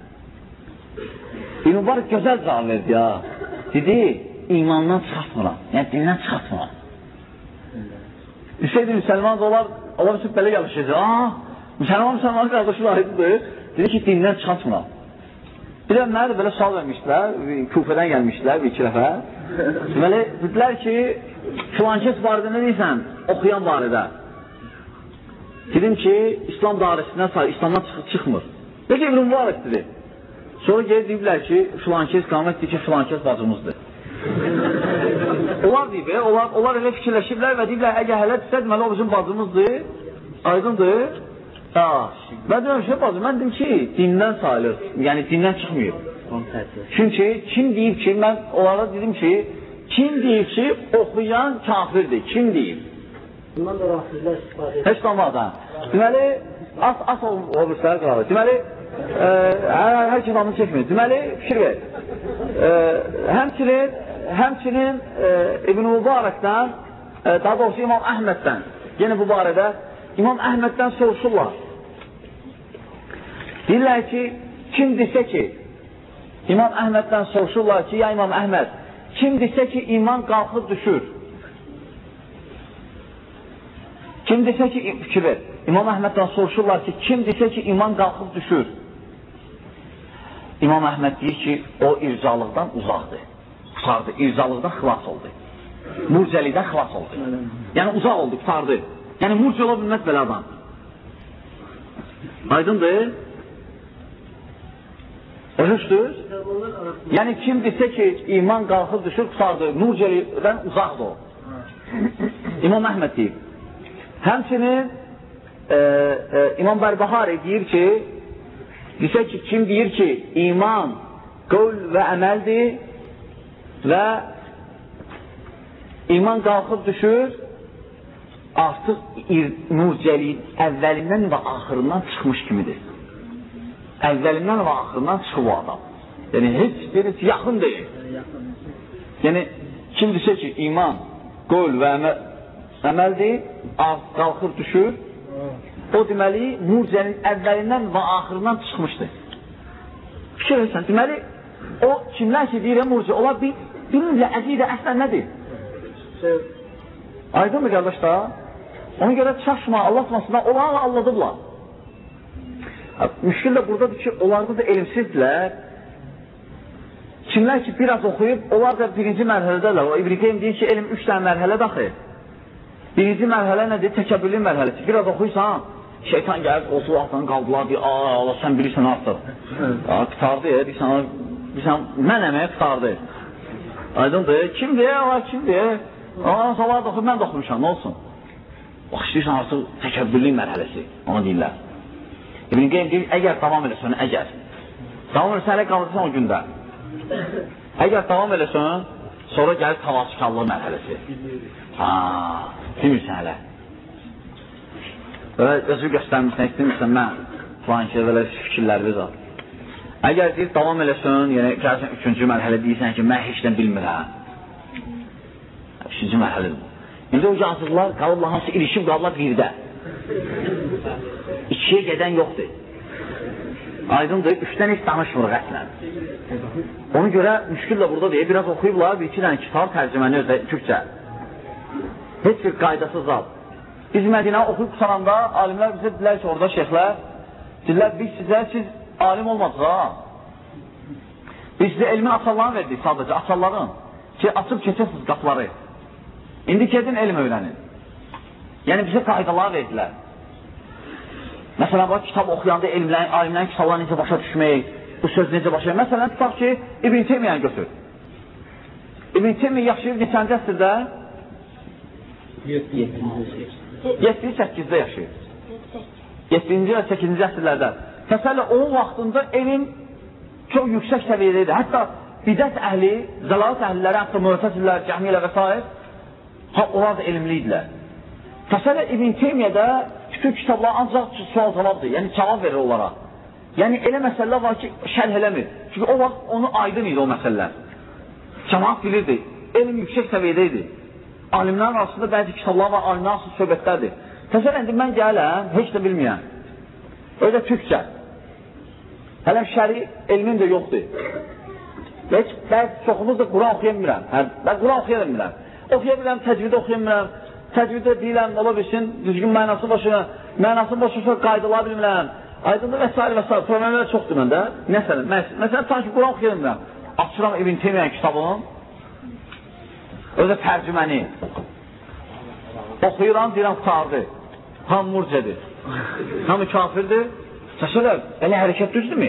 İbn Mübarək gözəl cavab verdi ya. Dedi, imandan çıxartmıram, yəni dindən çıxartmıram. Düşsəydi, müsəlman da onlar üçün belə gəlmişəcək. Müsəlman qardaşı aydındır. Dedi ki, dindən çıxartmıram. Bir də mənə də belə sual vermişdilər, Kufədən gəlmişdilər bir iki dəfə. Deməli, dedilər ki, filankes barədə nə deyirsən, oxuyan barədə? Dedim ki, İslam dairəsindən sayı, İslamdan çıxmır. Peki, İbn Mübarək dedi. Sonra gelib deyiblər ki, filankes qamət deyir ki, filankes bacımızdır. Onlar deyib, onlar elə fikirləşiblər və deyiblər, əgər hələ desə, deməli, o bizim bacımızdır, aydındır. Mən dedim, bacım, mən dedim ki, dindən sayılır, yəni dindən çıxmıyor. Çünki kim deyib ki, mən onlara dedim ki, kim deyib ki, oxuyan kafirdir, kim deyib? Bundan da rafizlər istifadə edir. Heç olmadan. Deməli, as olmuşlar qırağı. Deməli, hər kitabını çəkmir. Deməli, fikir ver. Həmçinin İbn Mübarəkdən, daha doğrusu İmam Əhməddən, yenə bu barədə İmam Əhməddən soruşurlar. Deyirlər ki, kim desə ki, İmam Əhməddən soruşurlar ki, ya İmam Əhməd, kim desə ki, iman qalxıb düşür. Kim desə ki, fikir ver, İmam Əhməddən soruşurlar ki, kim desə ki, iman qalxıb düşür. İmam Əhməd deyir ki, o ircalıqdan uzaqdır. Qutardı, ircalıqdan xilas oldu. Murcəlikdən xilas oldu. Yəni, uzaq oldu, qutardı. Yəni, murcə ola bilməz belə adam. Aydındır? Ölüşdür? Yəni, kim desə ki, iman qalxıb düşür, qutardı, murcəlikdən uzaqdır o. İmam Əhməd deyir. Həmçinin İmam Bərbahari deyir ki, desə ki, kim deyir ki, iman, qövl və əməldir və iman qalxıb düşür, artıq murcəliyin əvvəlindən və axırından çıxmış kimidir. Əvvəlindən və axırından çıxıb o adam. Yəni, heç birisi yaxın deyil. Yəni, kim desə ki, iman, qövl və əməldir, qalxır, düşür, o deməli, murcənin əvvəlindən və axırından çıxmışdır. Fikir etsən, deməli, o kimlər ki, deyir, murcə, onlar bilmirlə əqidə əslən nədir? Aydın mı, qardaşlar? Ona görə çaşma, Allah tutmasından, onlarla anladıblar. Müşkül də buradadır ki, onlarda da elmsizdirlər. Kimlər ki, biraz oxuyub, onlar da birinci mərhələdələr. O İbn Qeym deyir ki, elm 3 dənə mərhələ daxil. Birinci mərhələ nədir? Təkəbbürlü mərhələsi. Biraz oxuysan, şeytan gəlib, qoltuq altından qaldılar, deyir, Allah, sən bilirsən artıq. Qutardı, deyirsən, mən əməyə qutardı. Aydındır, kimdir, kimdir? Salar da oxuyub, mən də oxumuşam, nə olsun? Bax, istəyirsən artıq təkəbbürlü mərhələsi, ona deyirlər. İbn Qeym deyir, əgər davam eləsən, əgər. Davam eləsən, hələ qalırsan o gündə. Əgər davam eləsən, sonra gəlir tavasıkarlıq mərhələsi. Demirsən hələ. Böyle özü göstərmişsən, istəmirsən, mən falan ki, belə fikirlərimiz var. Əgər deyir, davam eləsən, yəni gəlsən 3-cü mərhələ deyirsən ki, mən heç nə bilmirəm. 3-cü mərhələdir bu. İndi o yazıqlar qalıblar, hansı ilişib qalıblar birdə. 2-yə gedən yoxdur. Aydındır, 3-dən heç danışmırıq əslən. Ona görə müşkül də burada deyir, biraz oxuyublar, bir-iki dənə kitab tərcüməni özdə Türkçə. Heç bir qaydasız zat. Biz Mədinə oxuyub qusananda alimlər bizə dedilər ki, orada şeyxlər, dedilər, biz sizə, siz alim olmadınız ha. Biz sizə elmin açarlarını verdik sadəcə, açarların ki, açıb keçəsiniz qapıları. İndi gedin elm öyrənin. Yəni bizə qaydalar verdilər. Məsələn, bu kitab oxuyanda alimlərin kitablarını necə başa düşmək, bu söz necə başa düşmək. Məsələn, tutaq ki, İbn Teymiyyəni götür. İbn Teymiyyə yaşayıb neçənci əsrdə? 7-8-də yaşayır. 7-ci və 8-ci əsrlərdə. Təsəllə, onun vaxtında elm çox yüksək səviyyədə idi. Hətta bidət əhli, zəlalət əhliləri, hətta müətəzilər, cəhmiyyə və s. Onlar da elmli idilər. Təsəllə, İbn Teymiyyədə bütün kitablar ancaq sual cavabdır, yəni cavab verir onlara. Yəni, elə məsələlər var ki, şərh eləmir. Çünki o vaxt onu aydın idi o məsələlər. Cəmaat bilirdi, elm yüksək səviyyədə idi. Alimlərin arasında bəzi kitablar var, alimlərin arasında söhbətlərdir. Təsələn, mən gələm, heç də bilməyəm. Öyle Türkçə. Hələm şəri elmin də yoxdur. Heç, mən çoxumuz da Quran oxuya bilmirəm. Mən Quran oxuya bilmirəm. Oxuya bilmirəm, təcvidə oxuya bilmirəm. Təcvidə deyiləm, ola bilsin, düzgün mənası başına, mənasını başına qaydalar bilmirəm. Aydındır və s. və s. Problemlər çoxdur məndə. Məsələn, sanki Quran oxuya bilmirəm. Açıram İbn Teymiyyənin kitabının, özə tərcüməni. Oxuyuram, deyirəm, qutardı. Ham murcədir. Hamı kafirdir. Səsələr, elə hərəkət düzdürmü?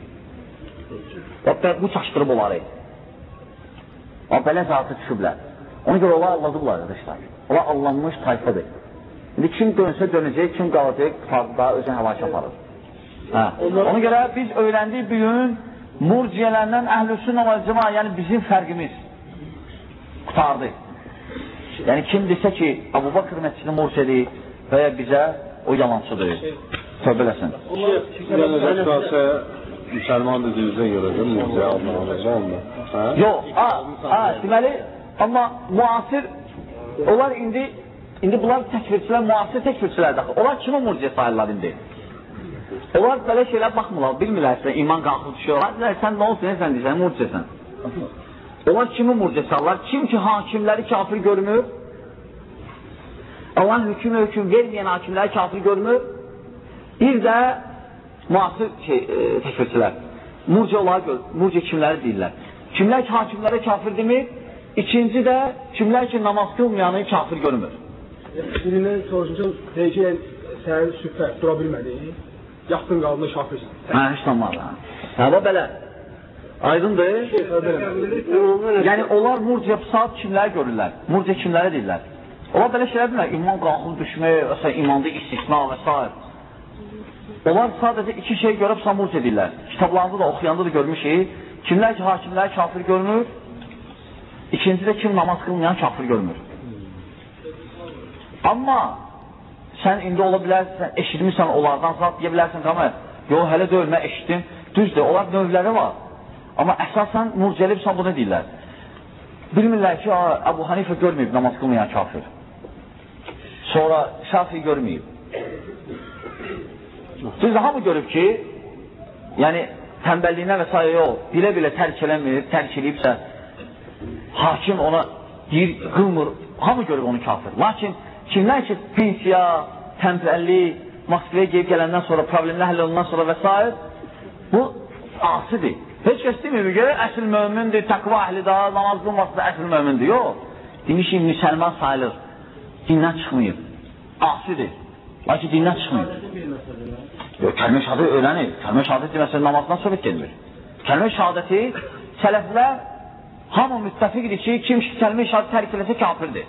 Bu çaşdırıb onları. Belə zatı düşüblər. Ona görə onlar alladıblar, qardaşlar. Onlar allanmış tayfadır. İndi kim dönsə dönəcək, kim qalacaq, qutarda özünü həlak aparır. Ona görə biz öyrəndik bir gün murciyələrindən əhl-i-sünnə və cəmaə, yəni bizim fərqimiz qutardı. Yəni kim desə ki, Əbu Bakır məscidi murciədir və ya bizə o yalancıdır. Tövbə eləsin. Yəni rəqdası müsəlman dediyinizə görədir, murciə anlamazdır. Yox, deməli, amma müasir, onlar indi bunlar təkfirçilər, müasir təkfirçilərdir. Onlar kimi murciə sayırlar indi? Onlar belə şeylər baxmırlar, bilmirlər sizə iman qalxıb düşüyorlar. Sən nə olsun, sən deyirsən, murciəsən. Onlar kimi murciə sayırlar? Kim ki hakimləri kafir görmür, Allahın höküm verməyən hakimləri kafir görmür, bir də müasir təkfirçilər. Murciə kimləri deyirlər? Kimlər ki hakimlərə kafir demir, ikinci də kimlər ki namaz qılmayanı kafir görmür. Birinin soruşunca deyir ki, sənin sübhə dura bilmədik, yaxdın qaldığında şafirsən. Heç olmaz. Hələ belə. Aydındır? Yəni, onlar murciə saat kimləri görürlər? Murciə kimləri deyirlər? Onlar belə şeylər bilirlər, iman qalxıb düşmək, imanda istisna və s. Onlar sadəcə iki şey görüb murciə deyirlər. Kitablarında da, oxuyanda da görmüşük. Kimlər ki hakimləri kafir görmür, ikinci də kim namaz qılmayan kafir görmür. Amma sən indi ola bilərsən, eşitmirsən onlardan zat deyə bilərsən, Qamer. Yox, hələ deyil, mən eşitdim. Düzdür, onlar növləri var. Amma əsasən murciəlibsən, bu nə deyirlər? Bilmirlər ki, Əbu Hanifə görməyib namaz qılmayan kafir. Sonra Şafi görməyib. Düzdür, hamı görüb ki, yəni tənbəlliyinə və s. yox, bilə-bilə tərk eləmir, tərk eləyibsə, hakim ona deyir, qılmır, hamı görüb onu kafir. Lakin kimlər ki, pensiya, tənbəllik, Moskvaya geyib gələndən sonra, problemlə həll olundan sonra və s. bu asidir. Heç kəs demir ki, əsl mömindir, təqva əhlidir, namaz qılması da əsl mömindir. Yox, demişim, müsəlman sayılır, dindən çıxmayıb, asidir. Lakin dindən çıxmayıb. Kəlmə şəhadəti öyrənir. Kəlmə şəhadəti deməsə namazdan söhbət gelmir. Kəlmə şəhadəti sələflər hamı müttəfiqdir ki, kim ki kəlmə şəhadəti tərk eləsə kafirdir.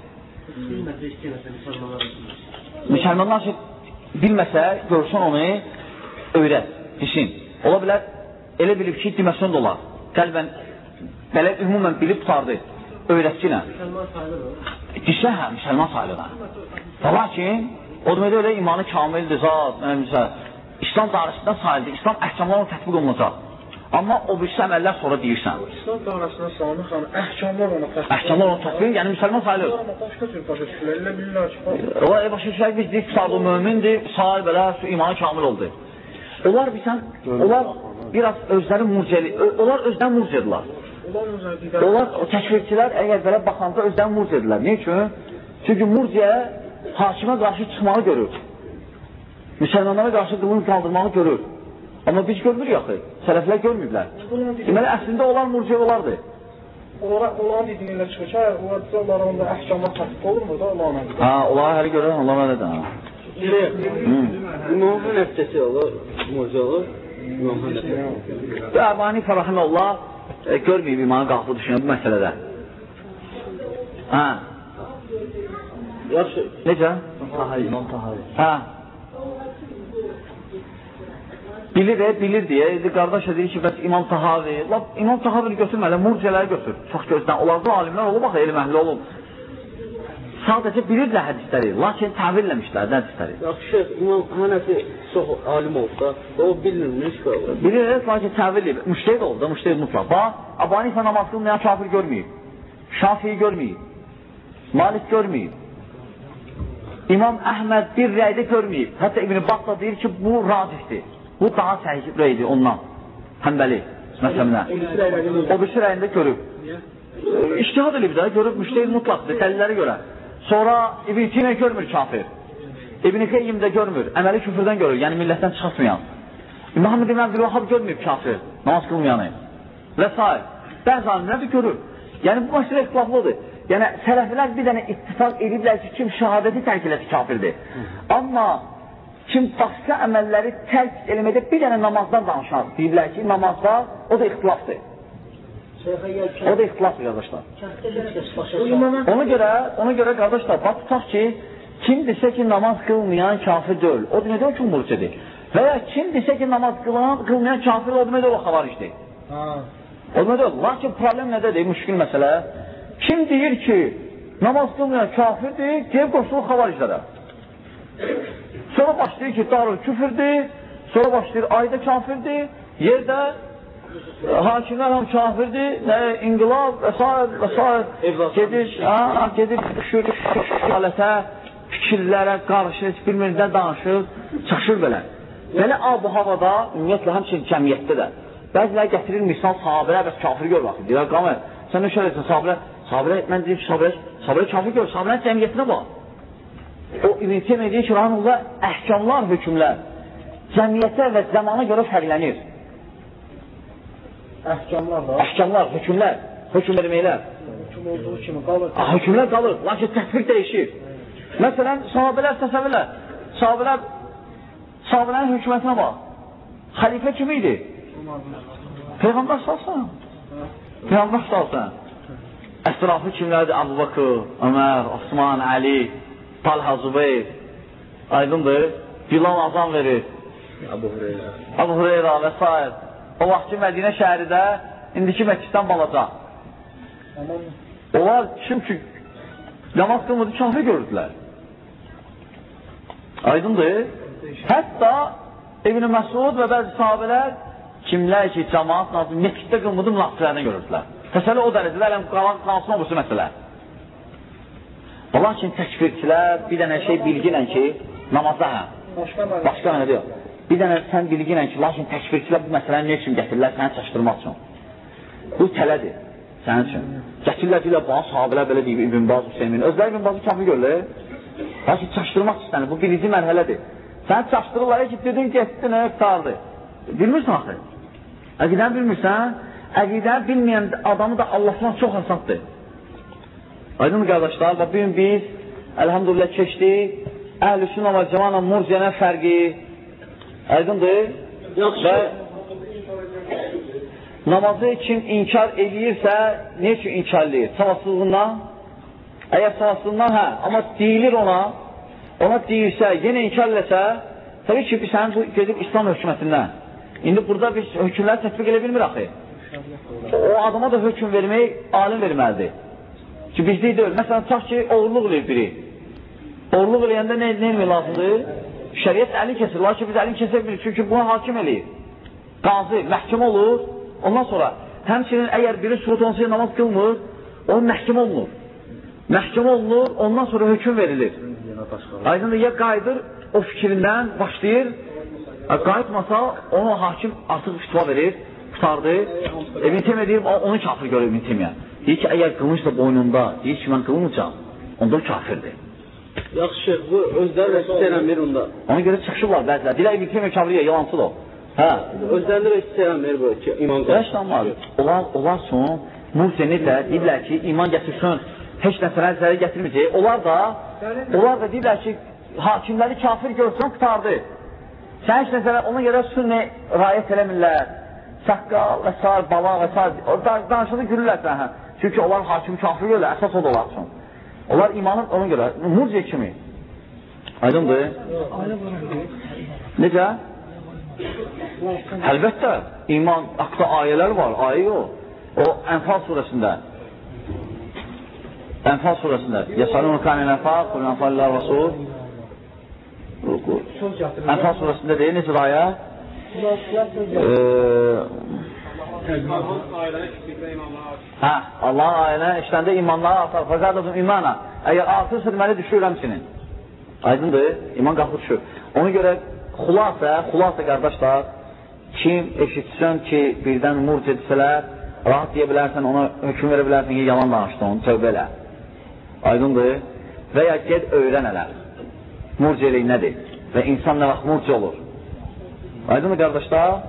Müsəlmanlar bilməsə, görsən onu, öyrət, desin. Ola bilər, elə bilib ki, deməsən də olar. Qəlbən, belə ümumən bilib tutardı, öyrətkinə. Desə, hə, müsəlman sayılır. Və lakin, o demədə elə imanı kamildir, İslam dairəsindən sayıldır, İslam əhkamlarına tətbiq olunacaq. Amma o birisi əməllər sonra deyirsən. İslam dairəsindən sayılır, əhkamlar ona tətbiq. Əhkamlar ona tətbiq, yəni müsəlman sayılır. Başqa tür başa düşürlər, elə bilirlər ki, başa düşürlər, biz deyik, tutardı, mümindir, sahib elə, imanı kamil oldu. Onlar biraz özləri murceli, onlar özdən murcedirlər. Onlar, o təkvirçilər, əgər belə baxanda özdən murcedirlər. Ne üçün? Çünki murciyə hakimə qarşı çıxmağı görür. Müsəlmanlara qarşı qılını kaldırmağı görür. Amma biz görmürük yaxı, sələflər görmürlər. Deməli, əslində onlar murciyə olardı. Onların dediyinlə çıxır ki, onların da əhkamlar tətbiq olurmur da, onlarla? Ha, onları hələ görür, onlara nə də. İmamın nəfsəsi olur, murciə olur. Əbani Fərahiməllah görməyib imanı qalxıb düşünür bu məsələdə. Hə. Yaxşı. Necə? İmam Tahavi. Hə. Bilir deyə, qardaşa deyir ki, bəs İmam Tahavi, İmam Tahavini götürmələ, murciələri götür, çox gözdən. Onlarda alimlər olub, bax, elm əhli olub. Sadəcə bilirlər hədisləri, lakin təvilləmişlər hədisləri. Yaxşı, şeyh, İmam Hənəfi çox alim olub da, o bilinirmiş ki, olur. Bilir, lakin təvilləyib, müştəhid olub da, müştəhid mutlaq. Bax, Əbu Hanifə namaz qılmayan kafir görməyib, Şafii görməyib, Malik görməyib, İmam Əhməd bir rəydə görməyib. Hətta İbn-i Batla deyir ki, bu racihdir. Bu daha səhih rəydir ondan, Həmbəli məsələmdən. O birisi rəyində görüb. İştihad edib də, görüb müştəhid mutlaqdır, dəlilləri görə. Sonra İbn-i Teymiyyə görmür kafir. İbn-i Qeyyim də görmür, əməli küfürdən görür, yəni millətdən çıxasmayan. Muhammed İbn Abdülvahhab görməyib kafir, namaz qılmayanı. Və s. Bəzi alimlər də görür. Yəni bu məsələ ixtilaflıdır. Yəni sələflər bir dənə ittifaq ediblər ki, kim şəhadəti tərk eləsi kafirdir. Amma kim başqa əməlləri tərk eləmədə bir dənə namazdan danışar, deyiblər ki, namazda o da ixtilafdır. O da ixtilafdır, qardaşlar. Ona görə, qardaşlar, bax tutaq ki, kim desə ki, namaz qılmayan kafir deyil, o demədə o kim murciədir. Və ya kim desə ki, namaz qılmayan kafir, o demədə o xavaricdir. O demədə o, lakin problem nədədir, müşkül məsələ. Kim deyir ki, namaz qılmayan kafirdir, deyib qoşulur xavariclərə. Sonra başlayır ki, darul küfürdür, sonra başlayır ayda kafirdir, yerdə hakimlər ham kafirdir, inqilab və s. gedir, düşür halətə, fikirlərə qarşı, bilmirdə danışır, çaşır belə. Belə ab-ı havada, ümumiyyətlə, həmçinin cəmiyyətdə də. Bəzilər gətirir, misal, sahabələr bəs kafir gör, baxın, deyirlər, qamer, sən nə şöyle etsin, sahabələr, mən deyim ki, sahabələr kafir gör, sahabələrin cəmiyyətinə bax. O, İbn-i Teymiyyə deyir ki, rahimullah, əhkamlar, hökümlər cəmiyyətə və zamana görə fərqlənir. Əhkamlar, hökümlər deməklər. Höküm olduğu kimi qalır. Hökümlər qalır, lakin tətbiq dəyişir. Məsələn, sahabələr təsəvvürlər. Sahabələrin hökumətinə bax. Xəlifə kim idi? Peyğəmbər salsan. Ətrafı kimlərdir? Əbu Bakır, Ömər, Osman, Əli, Talha, Zübeyir. Aydındır. Bilal azam verir. Əbu Hüreyra və s. O vaxtki Mədinə şəhəridə indiki Məkkisdən balaca. Onlar kim ki namaz qılmadı, kafir görürdülər. Aydındır. Hətta İbn-i Məsud və bəzi sahabələr kimlər ki, cəmaat nazım, Məkkisdə qılmadı, münafirlərini görürdülər. Məsələ o dərəcədə, qansın obursu məsələ. Lakin təkfirçilər bir dənə şey bilginən ki, namazda hə. Başqa mənə deyil. Bir dənə sən bilginən ki, lakin təkfirçilər bu məsələni nə üçün gətirirlər? Səni çaşdırmaq üçün. Bu tələdir sənin üçün. Gətirirlər, deyirlər, bana sahabələr belə deyib, İbn Baz, Hüseymin. Özləri İbn Bazı kafir görürlər. Lakin çaşdırmaq istənir, bu birinci mərhələdir. Səni çaşdırırlar ki, dedin, getdin, qurtardı. Bilmirsən axı. Əqidəni bilmirsən, əqidəni bilməyən adamı da Allahdan çox asaddır. Aydın qardaşlar, bugün biz, əlhamdülillah keçdik, Əhl-i Sünnə və Cəmanə murciənə fərqi, aydındır və namazı kim inkar edirsə, ne üçün inkar edir? Savasızlığından, əgər savasızlığından, hə, amma deyilir ona deyirsə, yenə inkar eləsə, Təbii ki, biz sənin bu gedib İslam hökumətindən. İndi burada biz hökümləri tətbiq edə bilmir axı. O adama da hökm vermək alim verməlidir. Ki, bizdə deyil. Məsələn, tutaq ki, oğurluq eləyir biri. Oğurluq eləyəndə nə etmək lazımdır? Şəriət əlini kəsir. Lakin biz əlini kəsə bilirik. Çünki buna hakim eləyir. Qazi, məhkəmə olur. Ondan sonra həmçinin əgər biri surət olunsa namaz qılmır, onun məhkəmə olunur. Məhkəmə olunur, ondan sonra hökm verilir. Aydın ya qayıdır, o fikrindən başlayır, qayıtmasa onu hakim artıq fitva verir, tutardı. İbn Teymiyyə deyir, onu kafir görür İbn Teymiyyə. Deyir ki, əgər qılınç da boynunda, deyir ki, mən qılınacam, onda o kafirdir. Yaxşı şeyh, bu özləri də istəyənmir onda. Ona görə çıxışırlar bəzilər. Deyirlər İbn Teymiyyə kafirdir, yalansız o. Özlərində də istəyənmir bu ki, iman qalır. Onlar son, mühsənirlər, deyirlər ki, iman gətirsin, heç nəsələr zərər gətirməyəcək. Onlar da deyirlər ki, hakimləri kafir görsün, qutardı. Sən heç nəsələr ona görə sünnə rayət eləmirlər. Saqqal və sair, bala və sair, danışıda gülürlər sən. Çünki onlar hakimi kafir görürlər, əsas o da olar üçün. Onlar imanın ona görə, murciə kimi. Aydındır? Necə? Əlbəttə, iman haqda ayələr var, ayə yox. O, Ənfal surəsində. Ənfal surəsində. Yəsalunu kanin ənfal, qulun ənfal ilə rasul. Ənfal surəsində deyir, necə ayə? Allah'ın ayələ işləndə imanlara artar. Fəzədədim imana. Əgər artırsa deməli düşür həmçinin. Aydındır, iman qalxı düşür. Ona görə xülasə qardaşlar, kim eşitsin ki, birdən murc edsələr, rahat deyə bilərsən, ona hökum verə bilərsən ki, yalan danışdı onu, tövbə elə. Aydındır. Və ya ged öyrənələr. Murc eləyi nədir? Və insan nə vaxt murc olur? Aydındır qardaşlar?